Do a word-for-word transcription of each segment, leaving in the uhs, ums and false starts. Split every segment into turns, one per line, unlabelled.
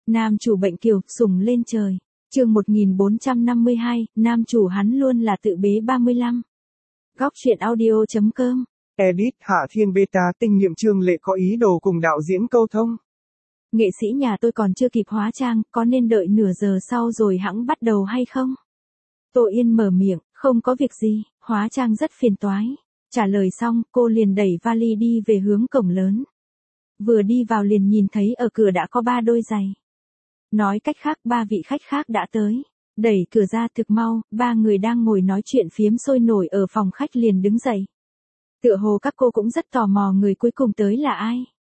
Nam chủ bệnh kiều, sùng lên trời. Chương một nghìn bốn trăm năm mươi hai, nam chủ hắn luôn là tự bế ba mươi lăm. Góc truyện audio chấm com.
Edit Hạ Thiên Beta tinh nhiệm Trương Lệ có ý đồ cùng đạo diễn câu thông.
Nghệ sĩ nhà tôi còn chưa kịp hóa trang, có nên đợi nửa giờ sau rồi hẵng bắt đầu hay không? Tô Yên mở miệng, không có việc gì, hóa trang rất phiền toái. Trả lời xong, cô liền đẩy vali đi về hướng cổng lớn. Vừa đi vào liền nhìn thấy ở cửa đã có ba đôi giày. Nói cách khác ba vị khách khác đã tới. Đẩy cửa ra thực mau, ba người đang ngồi nói chuyện phiếm sôi nổi ở phòng khách liền đứng dậy. Tựa hồ các cô cũng rất tò mò người cuối cùng tới là ai.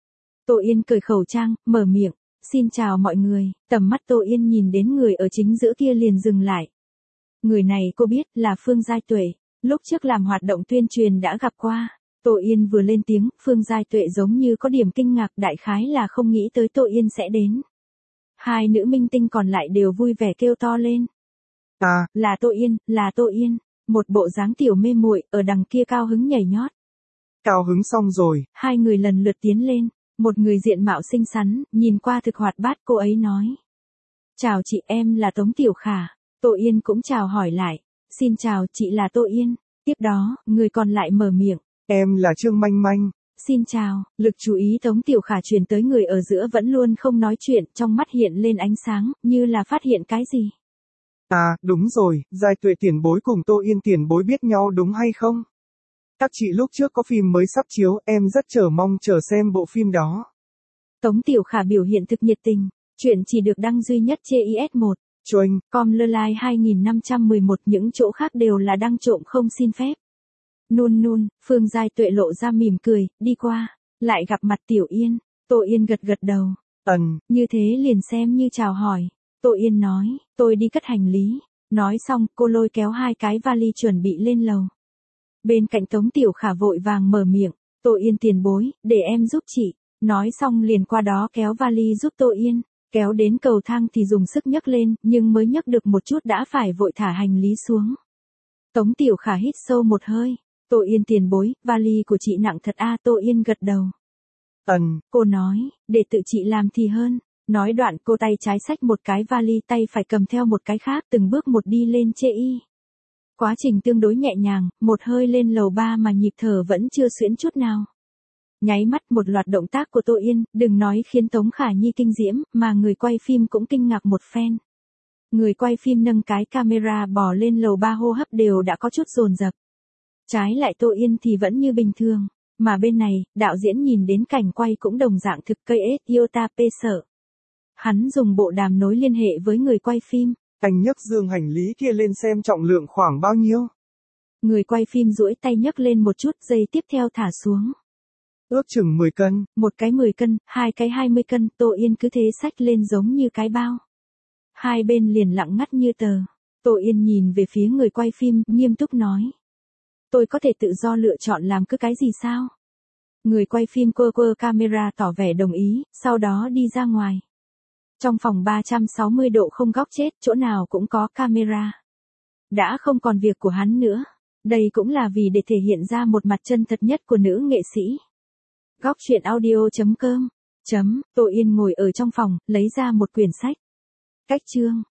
Tô Yên cởi khẩu trang, mở miệng, xin chào mọi người, tầm mắt Tô Yên nhìn đến người ở chính giữa kia liền dừng lại. Người này cô biết là Phương Giai Tuệ, lúc trước làm hoạt động tuyên truyền đã gặp qua. Tô Yên vừa lên tiếng, Phương Giai Tuệ giống như có điểm kinh ngạc, đại khái là không nghĩ tới Tô Yên sẽ đến. Hai nữ minh tinh còn lại đều vui vẻ kêu to lên.
À,
là Tô Yên, là Tô Yên, một bộ dáng tiểu mê muội ở đằng kia cao hứng nhảy nhót.
Cao hứng xong rồi.
Hai người lần lượt tiến lên, một người diện mạo xinh xắn, nhìn qua thực hoạt bát, cô ấy nói. Chào chị, em là Tống Tiểu Khả. Tô Yên cũng chào hỏi lại, xin chào, chị là Tô Yên. Tiếp đó, người còn lại mở miệng.
Em là Trương Manh Manh.
Xin chào, lực chú ý Tống Tiểu Khả truyền tới người ở giữa vẫn luôn không nói chuyện, trong mắt hiện lên ánh sáng, như là phát hiện cái gì.
À, đúng rồi, Giai Tuệ tiền bối cùng Tô Yên tiền bối biết nhau đúng hay không? Các chị lúc trước có phim mới sắp chiếu, em rất chờ mong chờ xem bộ phim đó.
Tống Tiểu Khả biểu hiện thực nhiệt tình, chuyện chỉ được đăng duy nhất trên i ét một.
Choanh,
com lơ lai hai nghìn năm trăm mười một, những chỗ khác đều là đăng trộm không xin phép. Nun nun, Phương Giai Tuệ lộ ra mỉm cười, đi qua, lại gặp mặt Tiểu Yên. Tô Yên gật gật đầu.
Ẩn,
như thế liền xem như chào hỏi. Tô Yên nói, tôi đi cất hành lý. Nói xong, cô lôi kéo hai cái vali chuẩn bị lên lầu. Bên cạnh Tống Tiểu Khả vội vàng mở miệng, Tô Yên tiền bối, để em giúp chị. Nói xong liền qua đó kéo vali giúp Tô Yên. Kéo đến cầu thang thì dùng sức nhấc lên, nhưng mới nhấc được một chút đã phải vội thả hành lý xuống. Tống Tiểu Khả hít sâu một hơi. Tô Yên tiền bối, vali của chị nặng thật a. À, Tô Yên gật đầu.
Ẩn,
cô nói, để tự chị làm thì hơn. Nói đoạn cô tay trái xách một cái vali, tay phải cầm theo một cái khác, từng bước một đi lên chê y. Quá trình tương đối nhẹ nhàng, một hơi lên lầu ba mà nhịp thở vẫn chưa xuyễn chút nào. Nháy mắt một loạt động tác của Tô Yên, đừng nói khiến Tống Khả Nhi kinh diễm, mà người quay phim cũng kinh ngạc một phen. Người quay phim nâng cái camera bò lên lầu ba hô hấp đều đã có chút dồn dập. Trái lại Tô Yên thì vẫn như bình thường, mà bên này, đạo diễn nhìn đến cảnh quay cũng đồng dạng thực cây ết iota p sợ. Hắn dùng bộ đàm nối liên hệ với người quay phim.
Anh nhấc dương hành lý kia lên xem trọng lượng khoảng bao nhiêu.
Người quay phim duỗi tay nhấc lên một chút, giây tiếp theo thả xuống.
Ước chừng mười cân.
Một cái mười cân, hai cái hai mươi cân, Tô Yên cứ thế xách lên giống như cái bao. Hai bên liền lặng ngắt như tờ. Tô Yên nhìn về phía người quay phim, nghiêm túc nói. Tôi có thể tự do lựa chọn làm cứ cái gì sao? Người quay phim quơ quơ camera tỏ vẻ đồng ý, sau đó đi ra ngoài. Trong phòng ba trăm sáu mươi độ không góc chết, chỗ nào cũng có camera. Đã không còn việc của hắn nữa. Đây cũng là vì để thể hiện ra một mặt chân thật nhất của nữ nghệ sĩ. Góc truyện audio chấm com. Chấm, Tô Yên ngồi ở trong phòng, lấy ra một quyển sách. Cách chương.